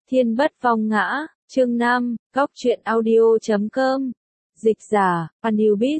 Thiên bất vong ngã, chương 5, góc truyện audio.com. Dịch giả, Anubis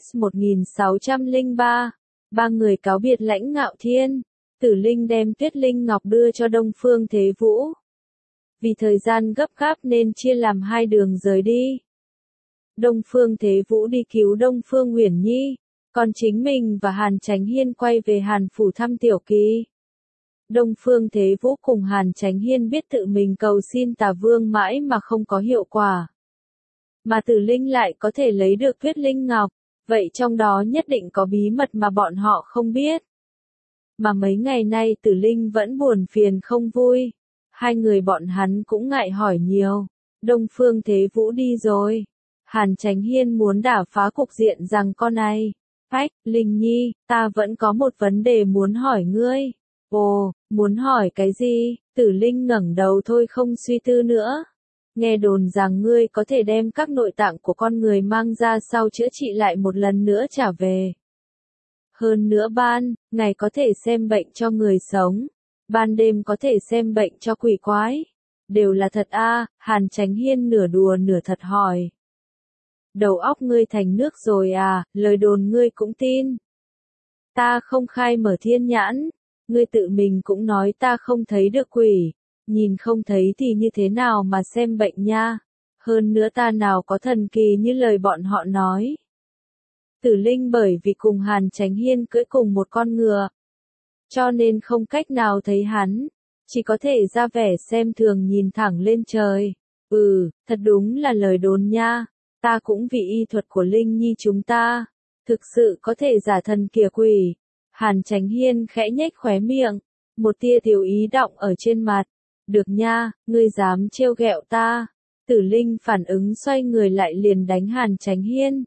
1603. Ba người cáo biệt Lãnh Ngạo Thiên. Tử Linh đem Tuyết Linh Ngọc đưa cho Đông Phương Thế Vũ. Vì thời gian gấp gáp nên chia làm hai đường rời đi. Đông Phương Thế Vũ đi cứu Đông Phương Uyển Nhi, còn chính mình và Hàn Chánh Hiên quay về Hàn phủ thăm Tiểu Kỳ. Đông Phương Thế Vũ cùng Hàn Chánh Hiên biết tự mình cầu xin Tà Vương mãi mà không có hiệu quả. Mà Tử Linh lại có thể lấy được Tuyết Linh Ngọc, vậy trong đó nhất định có bí mật mà bọn họ không biết. Mà mấy ngày nay Tử Linh vẫn buồn phiền không vui. Hai người bọn hắn cũng ngại hỏi nhiều. Đông Phương Thế Vũ đi rồi. Hàn Chánh Hiên muốn đả phá cục diện rằng con này. Phách, Linh Nhi, ta vẫn có một vấn đề muốn hỏi ngươi. Ồ, muốn hỏi cái gì? Tử Linh ngẩng đầu thôi không suy tư nữa. Nghe đồn rằng ngươi có thể đem các nội tạng của con người mang ra sau chữa trị lại một lần nữa trả về. Hơn nữa ngày có thể xem bệnh cho người sống, ban đêm có thể xem bệnh cho quỷ quái. Đều là thật à? Hàn Chánh Hiên nửa đùa nửa thật hỏi. Đầu óc ngươi thành nước rồi à, lời đồn ngươi cũng tin. Ta không khai mở thiên nhãn, ngươi tự mình cũng nói ta không thấy được quỷ, nhìn không thấy thì như thế nào mà xem bệnh nha, hơn nữa ta nào có thần kỳ như lời bọn họ nói. Tử Linh bởi vì cùng Hàn Chánh Hiên cưỡi cùng một con ngựa, cho nên không cách nào thấy hắn, chỉ có thể ra vẻ xem thường nhìn thẳng lên trời. Thật đúng là lời đồn nha, ta cũng vì y thuật của Linh Nhi chúng ta, thực sự có thể giả thần kìa quỷ. Hàn Chánh Hiên khẽ nhếch khóe miệng, một tia tiểu ý đọng ở trên mặt. Được nha, ngươi dám trêu ghẹo ta. Tử Linh phản ứng xoay người lại liền đánh Hàn Chánh Hiên.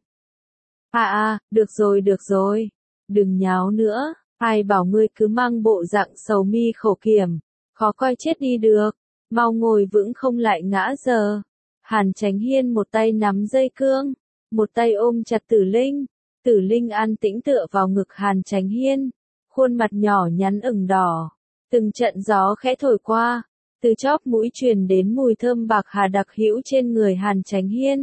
Được rồi, đừng nháo nữa, ai bảo ngươi cứ mang bộ dạng sầu mi khổ kiểm, khó coi chết đi được, mau ngồi vững không lại ngã giờ. Hàn Chánh Hiên một tay nắm dây cương, một tay ôm chặt Tử Linh. Tử Linh an tĩnh tựa vào ngực Hàn Chánh Hiên, khuôn mặt nhỏ nhắn ửng đỏ. Từng trận gió khẽ thổi qua, từ chóp mũi truyền đến mùi thơm bạc hà đặc hữu trên người Hàn Chánh Hiên.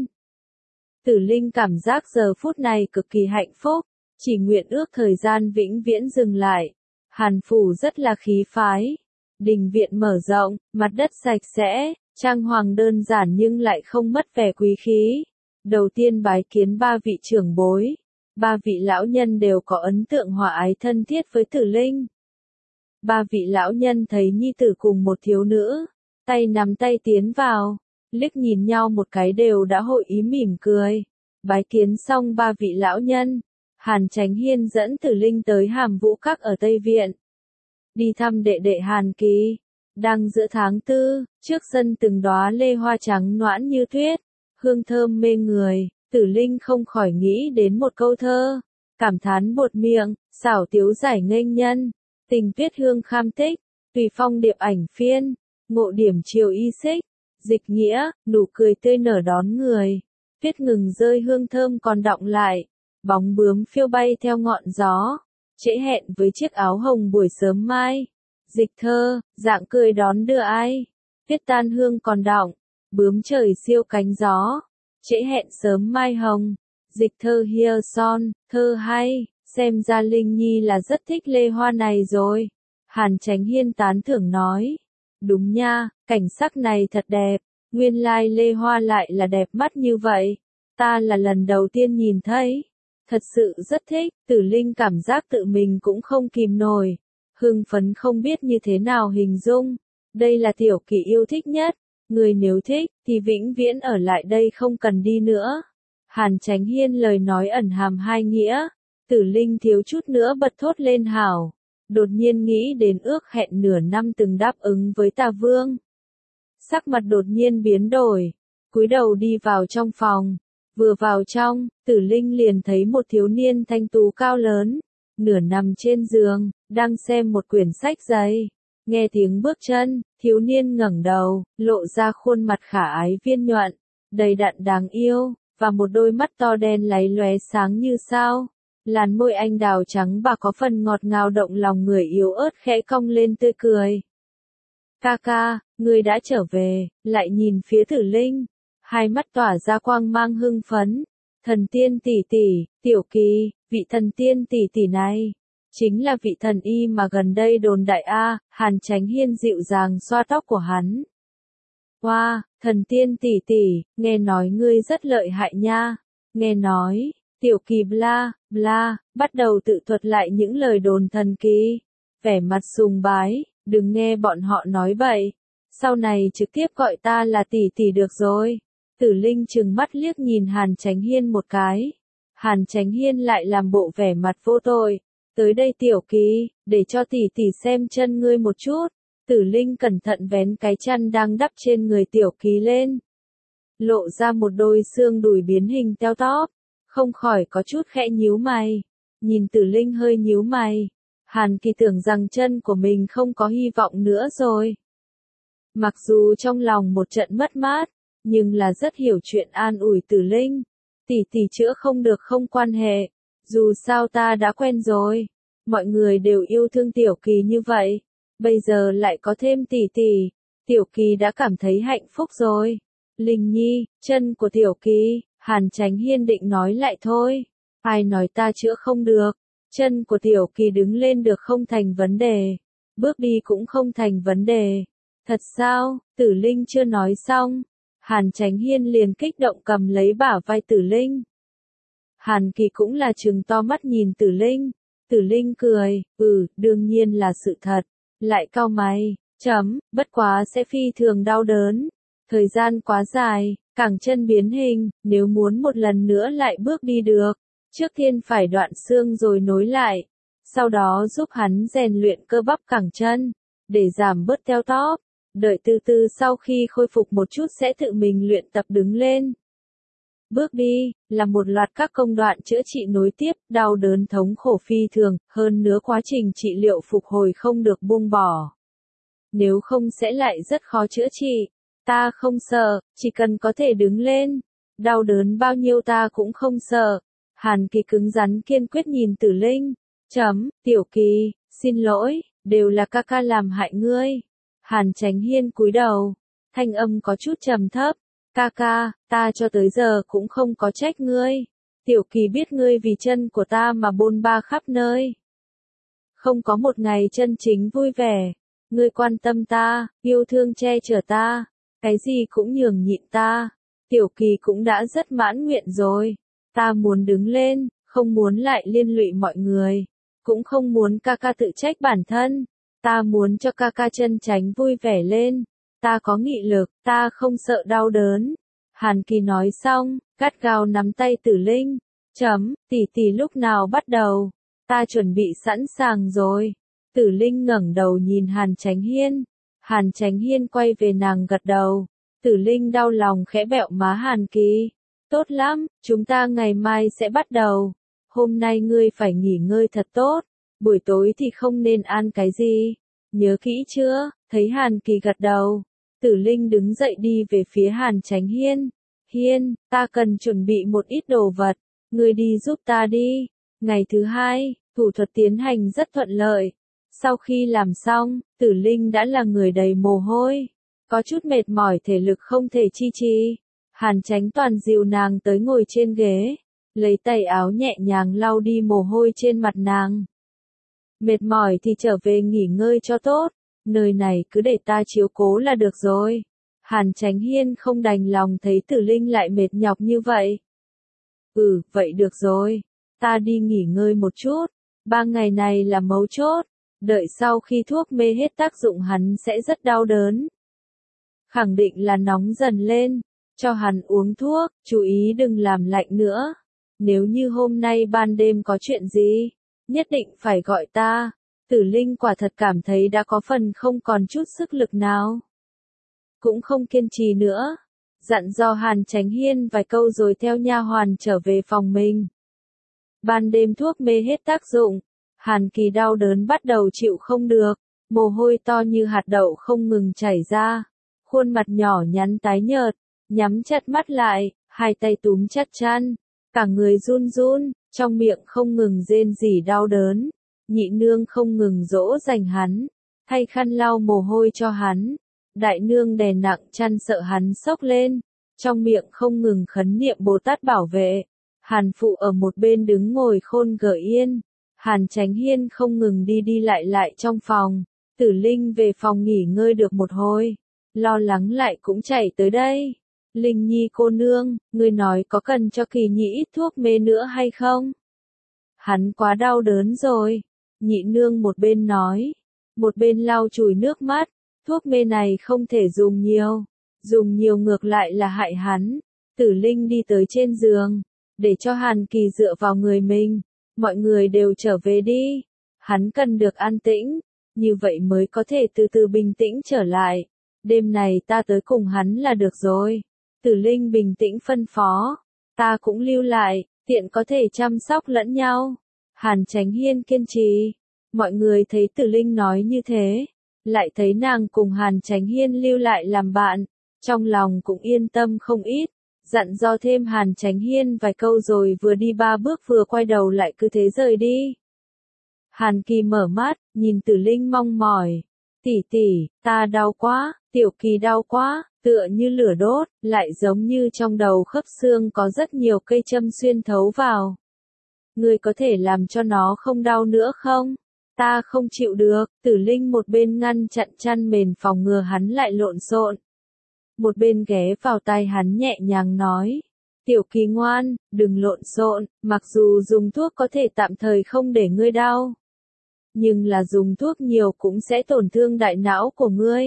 Tử Linh cảm giác giờ phút này cực kỳ hạnh phúc, chỉ nguyện ước thời gian vĩnh viễn dừng lại. Hàn phủ rất là khí phái, đình viện mở rộng, mặt đất sạch sẽ, trang hoàng đơn giản nhưng lại không mất vẻ quý khí. Đầu tiên bái kiến ba vị trưởng bối. Ba vị lão nhân đều có ấn tượng hòa ái thân thiết với Tử Linh. Ba vị lão nhân thấy nhi tử cùng một thiếu nữ, tay nắm tay tiến vào, liếc nhìn nhau một cái đều đã hội ý mỉm cười. Bái kiến xong ba vị lão nhân, Hàn Chánh Hiên dẫn Tử Linh tới Hàm Vũ Các ở Tây Viện. Đi thăm đệ đệ Hàn Kỳ. Đang giữa tháng 4, trước sân từng đóa lê hoa trắng noãn như tuyết, hương thơm mê người. Tử Linh không khỏi nghĩ đến một câu thơ, cảm thán buột miệng, xảo tiếu giải nghênh nhân, tình tuyết hương kham tích, tùy phong điệp ảnh phiên, ngộ điểm chiều y xích, dịch nghĩa, nụ cười tươi nở đón người, tuyết ngừng rơi hương thơm còn đọng lại, bóng bướm phiêu bay theo ngọn gió, trễ hẹn với chiếc áo hồng buổi sớm mai, dịch thơ, dạng cười đón đưa ai, tuyết tan hương còn đọng, bướm trời siêu cánh gió. Trễ hẹn sớm mai hồng, dịch thơ Hia Son, thơ hay, xem ra Linh Nhi là rất thích lê hoa này rồi. Hàn Chánh Hiên tán thưởng nói, đúng nha, cảnh sắc này thật đẹp, nguyên lai lê hoa lại là đẹp mắt như vậy, ta là lần đầu tiên nhìn thấy, thật sự rất thích. Tử Linh cảm giác tự mình cũng không kìm nổi, hưng phấn không biết như thế nào hình dung, đây là Tiểu Kỳ yêu thích nhất. Người nếu thích, thì vĩnh viễn ở lại đây không cần đi nữa. Hàn Chánh Hiên lời nói ẩn hàm hai nghĩa. Tử Linh thiếu chút nữa bật thốt lên hảo. Đột nhiên nghĩ đến ước hẹn nửa năm từng đáp ứng với Tà Vương. Sắc mặt đột nhiên biến đổi. Cúi đầu đi vào trong phòng. Vừa vào trong, Tử Linh liền thấy một thiếu niên thanh tú cao lớn. Nửa nằm trên giường, đang xem một quyển sách dày. Nghe tiếng bước chân, thiếu niên ngẩng đầu, lộ ra khuôn mặt khả ái viên nhuận, đầy đặn đáng yêu, và một đôi mắt to đen láy lóe sáng như sao. Làn môi anh đào trắng bạc có phần ngọt ngào động lòng người yếu ớt khẽ cong lên tươi cười. Ca ca, ngươi đã trở về, lại nhìn phía Tử Linh. Hai mắt tỏa ra quang mang hưng phấn. Thần tiên tỷ tỷ, Tiểu Kỳ, vị thần tiên tỷ tỷ này. Chính là vị thần y mà gần đây đồn đại a. Hàn Chánh Hiên dịu dàng xoa tóc của hắn. Wow, thần tiên tỷ tỷ, nghe nói ngươi rất lợi hại nha. Nghe nói, Tiểu Kỳ bla, bla, bắt đầu tự thuật lại những lời đồn thần kỳ. Vẻ mặt sùng bái, đừng nghe bọn họ nói bậy. Sau này trực tiếp gọi ta là tỷ tỷ được rồi. Tử Linh trừng mắt liếc nhìn Hàn Chánh Hiên một cái. Hàn Chánh Hiên lại làm bộ vẻ mặt vô tội. Tới đây Tiểu Kỳ, để cho tỷ tỷ xem chân ngươi một chút. Tử Linh cẩn thận vén cái chăn đang đắp trên người Tiểu Kỳ lên. Lộ ra một đôi xương đùi biến hình teo tóp. Không khỏi có chút khẽ nhíu mày. Nhìn Tử Linh hơi nhíu mày. Hàn Kỳ tưởng rằng chân của mình không có hy vọng nữa rồi. Mặc dù trong lòng một trận mất mát, nhưng là rất hiểu chuyện an ủi Tử Linh. Tỷ tỷ chữa không được không quan hệ. Dù sao ta đã quen rồi. Mọi người đều yêu thương Tiểu Kỳ như vậy. Bây giờ lại có thêm tỷ tỷ. Tiểu Kỳ đã cảm thấy hạnh phúc rồi. Linh Nhi, chân của Tiểu Kỳ, Hàn Chánh Hiên định nói lại thôi. Ai nói ta chữa không được. Chân của Tiểu Kỳ đứng lên được không thành vấn đề. Bước đi cũng không thành vấn đề. Thật sao? Tử Linh chưa nói xong. Hàn Chánh Hiên liền kích động cầm lấy bả vai Tử Linh. Hàn Kỳ cũng là trừng to mắt nhìn Tử Linh. Tử Linh cười, đương nhiên là sự thật. Lại cau mày, bất quá sẽ phi thường đau đớn. Thời gian quá dài, cẳng chân biến hình, nếu muốn một lần nữa lại bước đi được. Trước tiên phải đoạn xương rồi nối lại. Sau đó giúp hắn rèn luyện cơ bắp cẳng chân, để giảm bớt teo tóp. Đợi từ từ sau khi khôi phục một chút sẽ tự mình luyện tập đứng lên. Bước đi, là một loạt các công đoạn chữa trị nối tiếp, đau đớn thống khổ phi thường, hơn nữa quá trình trị liệu phục hồi không được buông bỏ. Nếu không sẽ lại rất khó chữa trị. Ta không sợ, chỉ cần có thể đứng lên. Đau đớn bao nhiêu ta cũng không sợ. Hàn Kỳ cứng rắn kiên quyết nhìn Tử Linh. Tiểu Kỳ, xin lỗi, đều là ca ca làm hại ngươi. Hàn Chánh Hiên cúi đầu, thanh âm có chút trầm thấp. Ca ca, ta cho tới giờ cũng không có trách ngươi. Tiểu Kỳ biết ngươi vì chân của ta mà bôn ba khắp nơi. Không có một ngày chân chính vui vẻ. Ngươi quan tâm ta, yêu thương che chở ta, cái gì cũng nhường nhịn ta. Tiểu Kỳ cũng đã rất mãn nguyện rồi. Ta muốn đứng lên, không muốn lại liên lụy mọi người. Cũng không muốn ca ca tự trách bản thân. Ta muốn cho ca ca chân tránh vui vẻ lên. Ta có nghị lực, ta không sợ đau đớn. Hàn Kỳ nói xong, gắt gao nắm tay Tử Linh. Tỷ tỷ lúc nào bắt đầu? Ta chuẩn bị sẵn sàng rồi. Tử Linh ngẩng đầu nhìn Hàn Chánh Hiên. Hàn Chánh Hiên quay về nàng gật đầu. Tử Linh đau lòng khẽ bẹo má Hàn Kỳ. Tốt lắm, chúng ta ngày mai sẽ bắt đầu. Hôm nay ngươi phải nghỉ ngơi thật tốt. Buổi tối thì không nên ăn cái gì. Nhớ kỹ chưa? Thấy Hàn Kỳ gật đầu. Tử Linh đứng dậy đi về phía Hàn Chánh Hiên. Hiên, ta cần chuẩn bị một ít đồ vật. Ngươi đi giúp ta đi. Ngày thứ hai, thủ thuật tiến hành rất thuận lợi. Sau khi làm xong, Tử Linh đã là người đầy mồ hôi. Có chút mệt mỏi thể lực không thể chi trì. Hàn Chánh Toàn dìu nàng tới ngồi trên ghế. Lấy tay áo nhẹ nhàng lau đi mồ hôi trên mặt nàng. Mệt mỏi thì trở về nghỉ ngơi cho tốt. Nơi này cứ để ta chiếu cố là được rồi. Hàn Chánh Hiên không đành lòng thấy Tử Linh lại mệt nhọc như vậy. Vậy được rồi. Ta đi nghỉ ngơi một chút. 3 ngày này là mấu chốt. Đợi sau khi thuốc mê hết tác dụng hắn sẽ rất đau đớn. Khẳng định là nóng dần lên. Cho hắn uống thuốc, chú ý đừng làm lạnh nữa. Nếu như hôm nay ban đêm có chuyện gì, nhất định phải gọi ta. Tử Linh quả thật cảm thấy đã có phần không còn chút sức lực nào. Cũng không kiên trì nữa. Dặn dò Hàn Chánh Hiên vài câu rồi theo nha hoàn trở về phòng mình. Ban đêm thuốc mê hết tác dụng. Hàn Kỳ đau đớn bắt đầu chịu không được. Mồ hôi to như hạt đậu không ngừng chảy ra. Khuôn mặt nhỏ nhắn tái nhợt. Nhắm chặt mắt lại, hai tay túm chặt chăn. Cả người run run, trong miệng không ngừng rên rỉ đau đớn. Nhị nương không ngừng dỗ dành hắn. thay khăn lau mồ hôi cho hắn. Đại nương đè nặng chăn sợ hắn sốc lên, trong miệng không ngừng khấn niệm Bồ Tát bảo vệ. Hàn Phụ ở một bên đứng ngồi khôn gở yên. Hàn Chánh Hiên không ngừng đi đi lại trong phòng. Tử Linh về phòng nghỉ ngơi được một hồi, lo lắng lại cũng chạy tới đây. Linh Nhi cô nương, ngươi nói có cần cho Kỳ Nhi ít thuốc mê nữa hay không? Hắn quá đau đớn rồi. Nhị nương một bên nói, một bên lau chùi nước mắt. Thuốc mê này không thể dùng nhiều ngược lại là hại hắn. Tử Linh đi tới trên giường, để cho Hàn Kỳ dựa vào người mình. Mọi người đều trở về đi. Hắn cần được an tĩnh, như vậy mới có thể từ từ bình tĩnh trở lại. Đêm này ta tới cùng hắn là được rồi. Tử Linh bình tĩnh phân phó. Ta cũng lưu lại, tiện có thể chăm sóc lẫn nhau. Hàn Chánh Hiên kiên trì. Mọi người thấy Tử Linh nói như thế, lại thấy nàng cùng Hàn Chánh Hiên lưu lại làm bạn, trong lòng cũng yên tâm không ít, dặn dò thêm Hàn Chánh Hiên vài câu rồi vừa đi 3 bước vừa quay đầu lại cứ thế rời đi. Hàn Kỳ mở mắt, nhìn Tử Linh mong mỏi. Tỷ tỷ, ta đau quá, Tiểu Kỳ đau quá, tựa như lửa đốt, lại giống như trong đầu khớp xương có rất nhiều cây châm xuyên thấu vào. Ngươi có thể làm cho nó không đau nữa không? Ta không chịu được. Tử Linh một bên ngăn chặn chăn mền phòng ngừa hắn lại lộn xộn, một bên ghé vào tai hắn nhẹ nhàng nói. Tiểu Kỳ ngoan, đừng lộn xộn, mặc dù dùng thuốc có thể tạm thời không để ngươi đau, nhưng là dùng thuốc nhiều cũng sẽ tổn thương đại não của ngươi.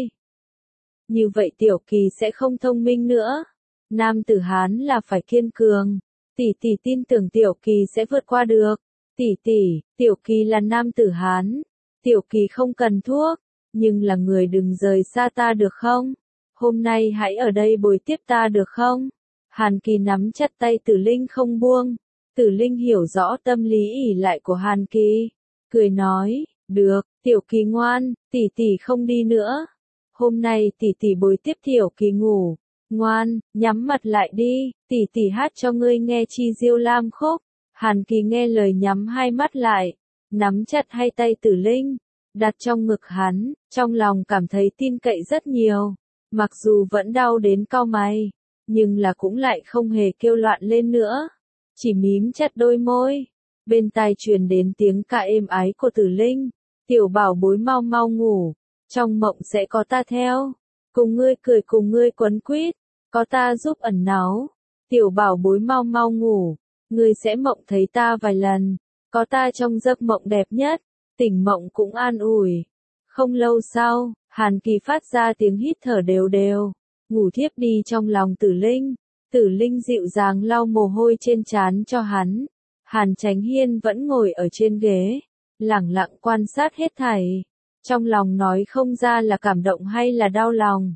Như vậy Tiểu Kỳ sẽ không thông minh nữa. Nam tử Hán là phải kiên cường. Tỷ tỷ tin tưởng Tiểu Kỳ sẽ vượt qua được. Tỷ tỷ, Tiểu Kỳ là nam tử Hán. Tiểu Kỳ không cần thuốc, nhưng là người đừng rời xa ta được không? Hôm nay hãy ở đây bồi tiếp ta được không? Hàn Kỳ nắm chặt tay Tử Linh không buông. Tử Linh hiểu rõ tâm lý ỷ lại của Hàn Kỳ, cười nói, được, Tiểu Kỳ ngoan, tỷ tỷ không đi nữa. Hôm nay tỷ tỷ bồi tiếp Tiểu Kỳ ngủ. Ngoan, nhắm mặt lại đi, tỷ tỷ hát cho ngươi nghe chi diêu lam khúc. Hàn Kỳ nghe lời nhắm hai mắt lại, nắm chặt hai tay Tử Linh, đặt trong ngực hắn, trong lòng cảm thấy tin cậy rất nhiều. Mặc dù vẫn đau đến cau mày, nhưng là cũng lại không hề kêu loạn lên nữa, chỉ mím chặt đôi môi. Bên tai truyền đến tiếng ca êm ái của Tử Linh, tiểu bảo bối mau mau ngủ, trong mộng sẽ có ta theo, cùng ngươi cười cùng ngươi quấn quýt, có ta giúp ẩn náu, tiểu bảo bối mau mau ngủ, ngươi sẽ mộng thấy ta vài lần, có ta trong giấc mộng đẹp nhất, tỉnh mộng cũng an ủi. Không lâu sau, Hàn Kỳ phát ra tiếng hít thở đều đều, ngủ thiếp đi trong lòng Tử Linh. Tử Linh dịu dàng lau mồ hôi trên trán cho hắn. Hàn Chánh Hiên vẫn ngồi ở trên ghế, lẳng lặng quan sát hết thảy, trong lòng nói không ra là cảm động hay là đau lòng.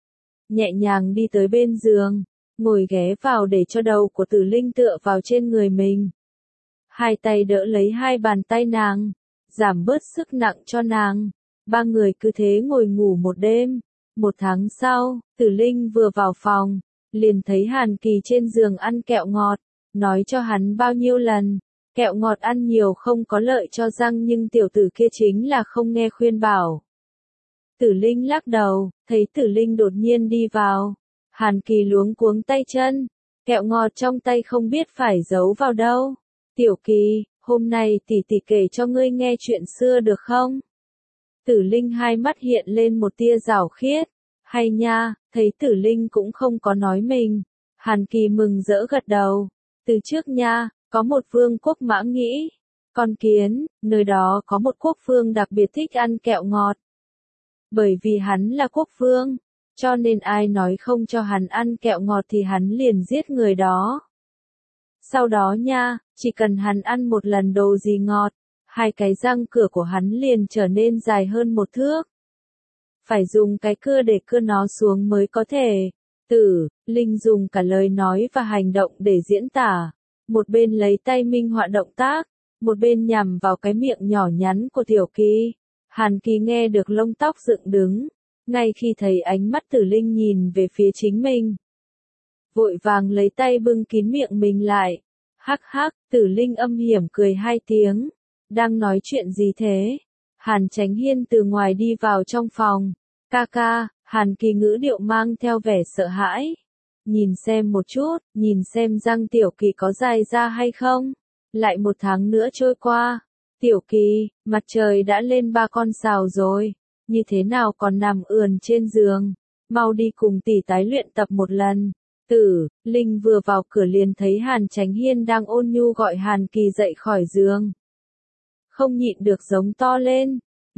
Nhẹ nhàng đi tới bên giường, ngồi ghé vào để cho đầu của Tử Linh tựa vào trên người mình. Hai tay đỡ lấy hai bàn tay nàng, giảm bớt sức nặng cho nàng. Ba người cứ thế ngồi ngủ một đêm. 1 tháng sau, Tử Linh vừa vào phòng, liền thấy Hàn Kỳ trên giường ăn kẹo ngọt, nói cho hắn bao nhiêu lần, kẹo ngọt ăn nhiều không có lợi cho răng nhưng tiểu tử kia chính là không nghe khuyên bảo. Tử Linh lắc đầu, thấy Tử Linh đột nhiên đi vào. Hàn Kỳ luống cuống tay chân, kẹo ngọt trong tay không biết phải giấu vào đâu. Tiểu Kỳ, hôm nay tỷ tỷ kể cho ngươi nghe chuyện xưa được không? Tử Linh hai mắt hiện lên một tia giảo khiết. Hay nha, thấy Tử Linh cũng không có nói mình. Hàn Kỳ mừng rỡ gật đầu. Từ trước nha, có một vương quốc Mã Nghĩ, con kiến, nơi đó có một quốc vương đặc biệt thích ăn kẹo ngọt. Bởi vì hắn là quốc vương, cho nên ai nói không cho hắn ăn kẹo ngọt thì hắn liền giết người đó. Sau đó nha, chỉ cần hắn ăn một lần đồ gì ngọt, hai cái răng cửa của hắn liền trở nên dài hơn 1 thước. Phải dùng cái cưa để cưa nó xuống mới có thể. Tử Linh dùng cả lời nói và hành động để diễn tả. Một bên lấy tay minh họa động tác, một bên nhằm vào cái miệng nhỏ nhắn của Tiểu Kỳ. Hàn Kỳ nghe được lông tóc dựng đứng, ngay khi thấy ánh mắt Tử Linh nhìn về phía chính mình. Vội vàng lấy tay bưng kín miệng mình lại. Hắc hắc, Tử Linh âm hiểm cười 2 tiếng. Đang nói chuyện gì thế? Hàn Chánh Hiên từ ngoài đi vào trong phòng. Ca ca, Hàn Kỳ ngữ điệu mang theo vẻ sợ hãi. Nhìn xem một chút, nhìn xem răng Tiểu Kỳ có dài ra hay không. Lại 1 tháng nữa trôi qua. Tiểu Kỳ, mặt trời đã lên 3 con sào rồi. Như thế nào còn nằm ườn trên giường. Mau đi cùng tỷ tái luyện tập một lần. Tử Linh vừa vào cửa liền thấy Hàn Chánh Hiên đang ôn nhu gọi Hàn Kỳ dậy khỏi giường. Không nhịn được giống to lên.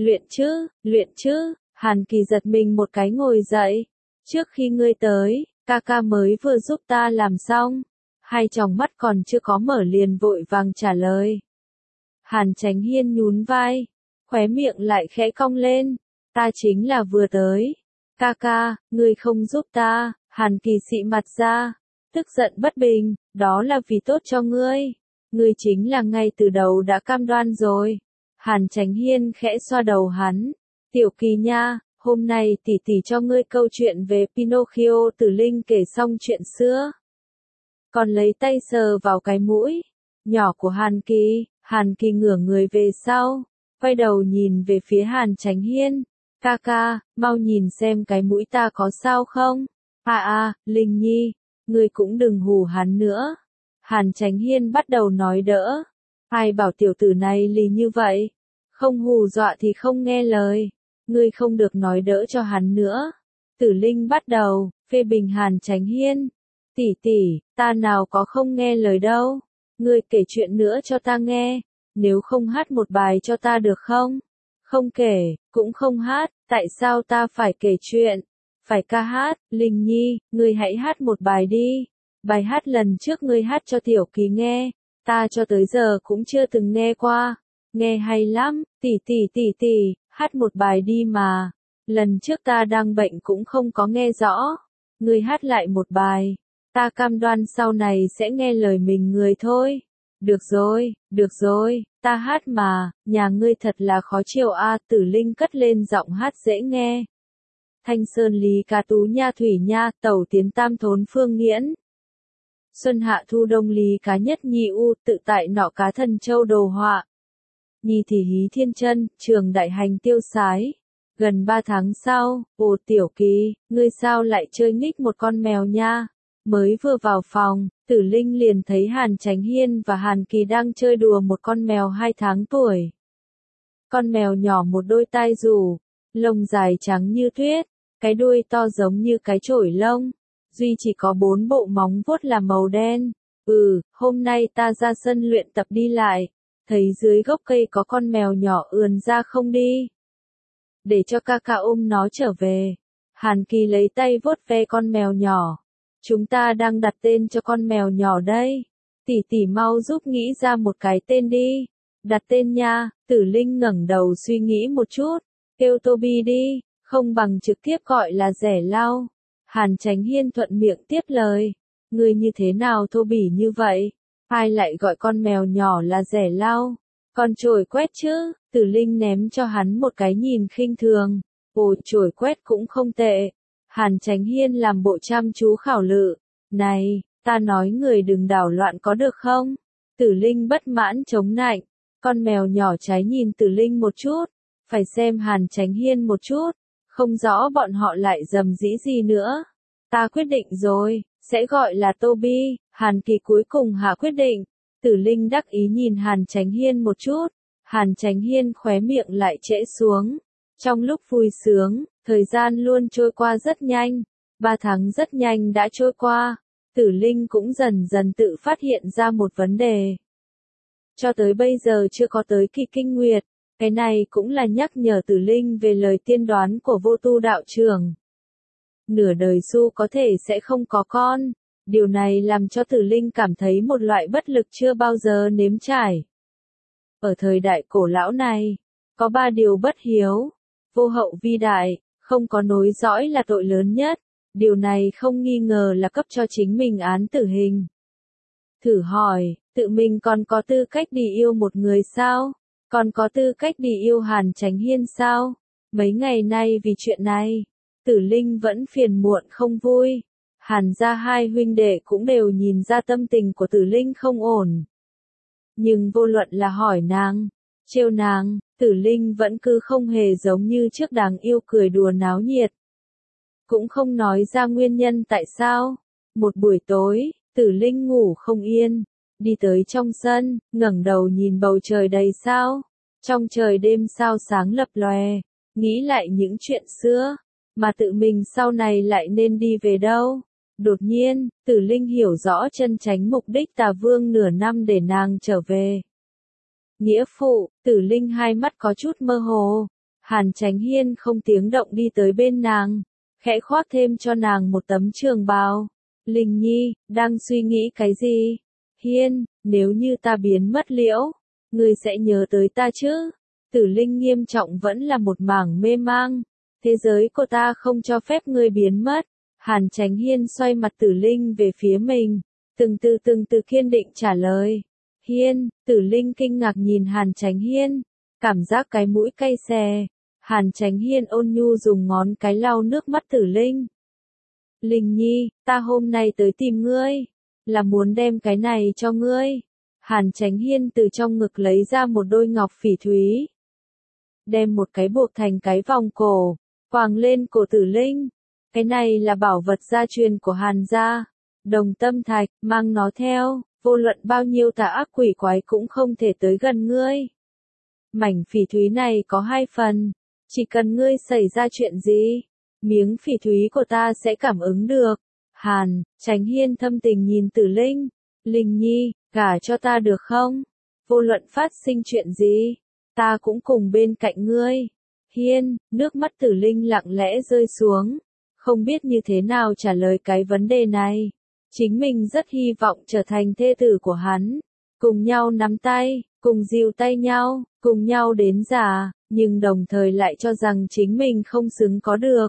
Luyện chứ, Hàn Kỳ giật mình một cái ngồi dậy. Trước khi ngươi tới, ca ca mới vừa giúp ta làm xong. Hai tròng mắt còn chưa có mở liền vội vàng trả lời. Hàn Chánh Hiên nhún vai, khóe miệng lại khẽ cong lên. Ta chính là vừa tới. Ca ca, ngươi không giúp ta. Hàn Kỳ xị mặt ra, tức giận bất bình, đó là vì tốt cho ngươi. Ngươi chính là ngay từ đầu đã cam đoan rồi. Hàn Chánh Hiên khẽ xoa đầu hắn. Tiểu Kỳ nha, hôm nay tỷ tỷ cho ngươi câu chuyện về Pinocchio. Tử Linh kể xong chuyện xưa. Còn lấy tay sờ vào cái mũi nhỏ của Hàn Kỳ ngửa người về sau, quay đầu nhìn về phía Hàn Chánh Hiên. Ca ca, mau nhìn xem cái mũi ta có sao không? Linh Nhi, ngươi cũng đừng hù hắn nữa. Hàn Chánh Hiên bắt đầu nói đỡ. Ai bảo tiểu tử này lì như vậy? Không hù dọa thì không nghe lời. Ngươi không được nói đỡ cho hắn nữa. Tử Linh bắt đầu phê bình Hàn Chánh Hiên. Tỷ tỷ, ta nào có không nghe lời đâu. Ngươi kể chuyện nữa cho ta nghe. Nếu không hát một bài cho ta được không? Không kể, cũng không hát, tại sao ta phải kể chuyện? Phải ca hát. Linh Nhi, ngươi hãy hát một bài đi. Bài hát lần trước ngươi hát cho Tiểu Kỳ nghe, ta cho tới giờ cũng chưa từng nghe qua. Nghe hay lắm, tỷ, hát một bài đi mà. Lần trước ta đang bệnh cũng không có nghe rõ. Ngươi hát lại một bài. Ta cam đoan sau này sẽ nghe lời mình người thôi. Được rồi, ta hát mà, nhà ngươi thật là khó chịu a. Tử Linh cất lên giọng hát dễ nghe. Thanh sơn lý cá tú nha thủy nha, tẩu tiến tam thốn phương nghiễn. Xuân hạ thu đông lý cá nhất nhi u, tự tại nọ cá thần châu đồ họa. Nhi thì hí thiên chân, trường đại hành tiêu sái. Gần 3 tháng sau, ồ Tiểu Kỳ, ngươi sao lại chơi nhích một con mèo nha? Mới vừa vào phòng, Tử Linh liền thấy Hàn Chánh Hiên và Hàn Kỳ đang chơi đùa một con mèo 2 tháng tuổi. Con mèo nhỏ một đôi tai rủ, lông dài trắng như tuyết, cái đuôi to giống như cái chổi lông, duy chỉ có 4 bộ móng vuốt là màu đen. Hôm nay ta ra sân luyện tập đi lại, thấy dưới gốc cây có con mèo nhỏ ườn ra không đi. Để cho ca ca ôm nó trở về. Hàn Kỳ lấy tay vuốt ve con mèo nhỏ. Chúng ta đang đặt tên cho con mèo nhỏ đây. Tỷ mau giúp nghĩ ra một cái tên đi. Đặt tên nha. Tử Linh ngẩng đầu suy nghĩ một chút. Kêu Toby đi, không bằng trực tiếp gọi là Rẻ Lau. Hàn Chánh Hiên thuận miệng tiếp lời. Ngươi như thế nào thô bỉ như vậy? Ai lại gọi con mèo nhỏ là Rẻ Lau? Con chổi quét chứ? Tử Linh ném cho hắn một cái nhìn khinh thường. Ồ, chổi quét cũng không tệ. Hàn Chánh Hiên làm bộ chăm chú khảo lự. Này, ta nói người đừng đảo loạn có được không? Tử Linh bất mãn chống nạnh. Con mèo nhỏ trái nhìn Tử Linh một chút. Phải xem Hàn Chánh Hiên một chút. Không rõ bọn họ lại rầm rĩ gì nữa. Ta quyết định rồi, sẽ gọi là Toby. Hàn Kỳ cuối cùng hạ quyết định. Tử Linh đắc ý nhìn Hàn Chánh Hiên một chút. Hàn Chánh Hiên khóe miệng lại trễ xuống. Trong lúc vui sướng, thời gian luôn trôi qua rất nhanh. 3 tháng rất nhanh đã trôi qua. Tử Linh cũng dần dần tự phát hiện ra một vấn đề. Cho tới bây giờ chưa có tới kỳ kinh nguyệt. Cái này cũng là nhắc nhở Tử Linh về lời tiên đoán của Vô Tu đạo trưởng. Nửa đời Su có thể sẽ không có con. Điều này làm cho Tử Linh cảm thấy một loại bất lực chưa bao giờ nếm trải. Ở thời đại cổ lão này, có 3 điều bất hiếu. Vô hậu vi đại, không có nối dõi là tội lớn nhất. Điều này không nghi ngờ là cấp cho chính mình án tử hình. Thử hỏi, tự mình còn có tư cách đi yêu một người sao? Còn có tư cách đi yêu Hàn Chánh Hiên sao? Mấy ngày nay vì chuyện này, Tử Linh vẫn phiền muộn không vui. Hàn gia hai huynh đệ cũng đều nhìn ra tâm tình của Tử Linh không ổn. Nhưng vô luận là hỏi nàng, trêu nàng, Tử Linh vẫn cứ không hề giống như trước đáng yêu cười đùa náo nhiệt. Cũng không nói ra nguyên nhân tại sao. Một buổi tối, Tử Linh ngủ không yên, đi tới trong sân, ngẩng đầu nhìn bầu trời đầy sao. Trong trời đêm sao sáng lập lòe, nghĩ lại những chuyện xưa, mà tự mình sau này lại nên đi về đâu. Đột nhiên, Tử Linh hiểu rõ chân chánh mục đích Tà Vương nửa năm để nàng trở về. Nghĩa phụ, Tử Linh hai mắt có chút mơ hồ. Hàn Chánh Hiên không tiếng động đi tới bên nàng, khẽ khoác thêm cho nàng một tấm trường bào. Linh Nhi, đang suy nghĩ cái gì? Hiên, nếu như ta biến mất liễu, ngươi sẽ nhớ tới ta chứ? Tử Linh nghiêm trọng vẫn là một mảng mê mang. Thế giới của ta không cho phép ngươi biến mất. Hàn Chánh Hiên xoay mặt Tử Linh về phía mình, từng từ kiên định trả lời. Hiên, Tử Linh kinh ngạc nhìn Hàn Chánh Hiên, cảm giác cái mũi cay xè. Hàn Chánh Hiên ôn nhu dùng ngón cái lau nước mắt Tử Linh. Linh Nhi, ta hôm nay tới tìm ngươi, là muốn đem cái này cho ngươi. Hàn Chánh Hiên từ trong ngực lấy ra một đôi ngọc phỉ thúy. Đem một cái buộc thành cái vòng cổ, quàng lên cổ Tử Linh. Cái này là bảo vật gia truyền của Hàn gia. Đồng tâm thạch, mang nó theo, vô luận bao nhiêu tà ác quỷ quái cũng không thể tới gần ngươi. Mảnh phỉ thúy này có 2 phần, chỉ cần ngươi xảy ra chuyện gì, miếng phỉ thúy của ta sẽ cảm ứng được. Hàn Chánh Hiên thâm tình nhìn Tử Linh. Linh Nhi, gả cho ta được không? Vô luận phát sinh chuyện gì, ta cũng cùng bên cạnh ngươi. Hiên, nước mắt Tử Linh lặng lẽ rơi xuống, không biết như thế nào trả lời cái vấn đề này. Chính mình rất hy vọng trở thành thê tử của hắn, cùng nhau nắm tay, cùng dìu tay nhau, cùng nhau đến già, nhưng đồng thời lại cho rằng chính mình không xứng có được.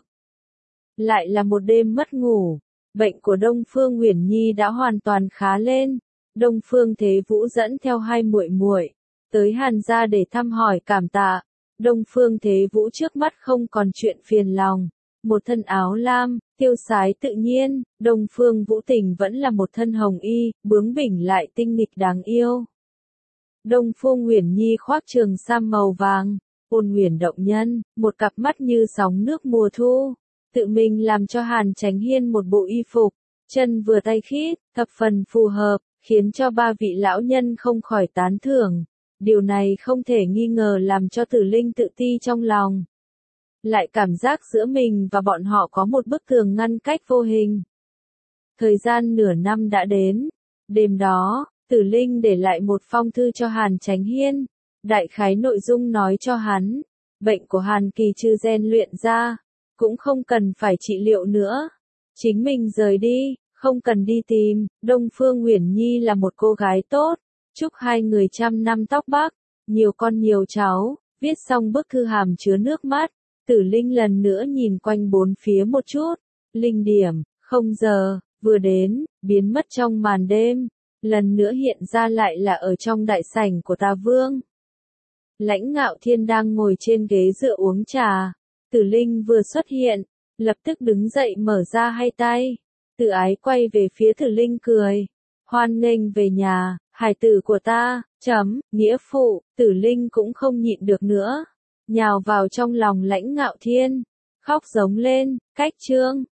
Lại là một đêm mất ngủ, bệnh của Đông Phương Uyển Nhi đã hoàn toàn khá lên. Đông Phương Thế Vũ dẫn theo 2 muội muội tới Hàn gia để thăm hỏi cảm tạ. Đông Phương Thế Vũ trước mắt không còn chuyện phiền lòng, một thân áo lam, tiêu sái tự nhiên. Đông Phương Vũ Tình vẫn là một thân hồng y, bướng bỉnh lại tinh nghịch đáng yêu. Đông Phương Uyển Nhi khoác trường sam màu vàng, ôn huyền động nhân, một cặp mắt như sóng nước mùa thu. Tự mình làm cho Hàn Chánh Hiên một bộ y phục, chân vừa tay khít, thập phần phù hợp, khiến cho 3 vị lão nhân không khỏi tán thưởng. Điều này không thể nghi ngờ làm cho Tử Linh tự ti trong lòng. Lại cảm giác giữa mình và bọn họ có một bức tường ngăn cách vô hình. Thời gian nửa năm đã đến. Đêm đó, Tử Linh để lại một phong thư cho Hàn Chánh Hiên. Đại khái nội dung nói cho hắn, bệnh của Hàn Kỳ trừ rèn luyện ra, cũng không cần phải trị liệu nữa. Chính mình rời đi, không cần đi tìm. Đông Phương Uyển Nhi là một cô gái tốt, chúc 2 người trăm năm tóc bạc, nhiều con nhiều cháu. Viết xong bức thư hàm chứa nước mắt, Tử Linh lần nữa nhìn quanh bốn phía một chút. Linh điểm, 0 giờ, vừa đến, biến mất trong màn đêm, lần nữa hiện ra lại là ở trong đại sảnh của Tà Vương. Lãnh Ngạo Thiên đang ngồi trên ghế dựa uống trà. Tử Linh vừa xuất hiện, lập tức đứng dậy mở ra 2 tay. Tử Ái quay về phía Tử Linh cười. Hoan nghênh về nhà, hải tử của ta, nghĩa phụ. Tử Linh cũng không nhịn được nữa, nhào vào trong lòng Lãnh Ngạo Thiên, khóc giống lên. Cách chương